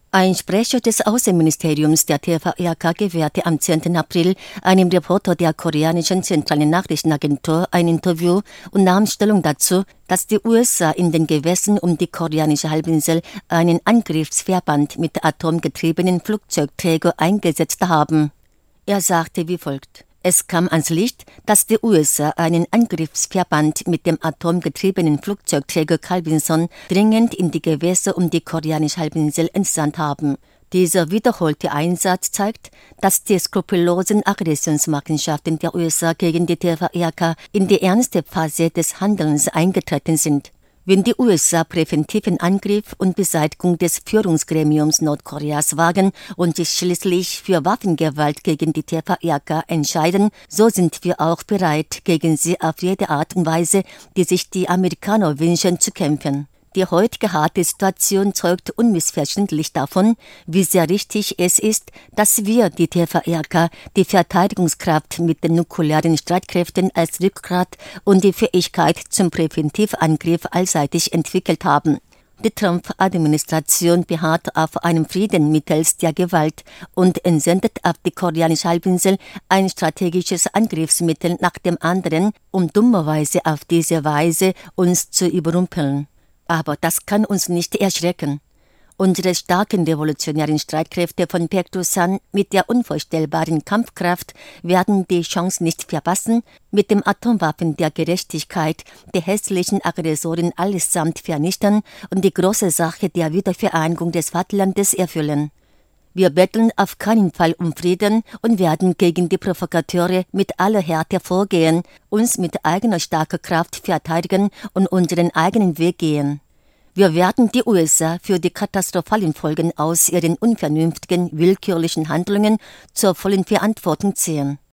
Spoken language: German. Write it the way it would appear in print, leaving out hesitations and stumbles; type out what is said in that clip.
Ein Sprecher des Außenministeriums der TVRK gewährte am 10. April einem Reporter der koreanischen zentralen Nachrichtenagentur ein Interview und nahm Stellung dazu, dass die USA in den Gewässern um die koreanische Halbinsel einen Angriffsverband mit atomgetriebenen Flugzeugträgern eingesetzt haben. Er sagte wie folgt: Es kam ans Licht, dass die USA einen Angriffsverband mit dem atomgetriebenen Flugzeugträger Calvinson dringend in die Gewässer um die koreanische Halbinsel entsandt haben. Dieser wiederholte Einsatz zeigt, dass die skrupellosen Aggressionsmachenschaften der USA gegen die TVRK in die ernste Phase des Handelns eingetreten sind. Wenn die USA präventiven Angriff und Beseitigung des Führungsgremiums Nordkoreas wagen und sich schließlich für Waffengewalt gegen die TVRK entscheiden, so sind wir auch bereit, gegen sie auf jede Art und Weise, die sich die Amerikaner wünschen, zu kämpfen. Die heutige harte Situation zeugt unmissverständlich davon, wie sehr richtig es ist, dass wir, die TVRK, die Verteidigungskraft mit den nuklearen Streitkräften als Rückgrat und die Fähigkeit zum Präventivangriff allseitig entwickelt haben. Die Trump-Administration beharrt auf einem Frieden mittels der Gewalt und entsendet auf die koreanische Halbinsel ein strategisches Angriffsmittel nach dem anderen, um dummerweise auf diese Weise uns zu überrumpeln. Aber das kann uns nicht erschrecken. Unsere starken revolutionären Streitkräfte von Paek-do-san mit der unvorstellbaren Kampfkraft werden die Chance nicht verpassen, mit den Atomwaffen der Gerechtigkeit die hässlichen Aggressoren allesamt vernichten und die große Sache der Wiedervereinigung des Vaterlandes erfüllen. Wir betteln auf keinen Fall um Frieden und werden gegen die Provokateure mit aller Härte vorgehen, uns mit eigener starker Kraft verteidigen und unseren eigenen Weg gehen. Wir werden die USA für die katastrophalen Folgen aus ihren unvernünftigen, willkürlichen Handlungen zur vollen Verantwortung ziehen.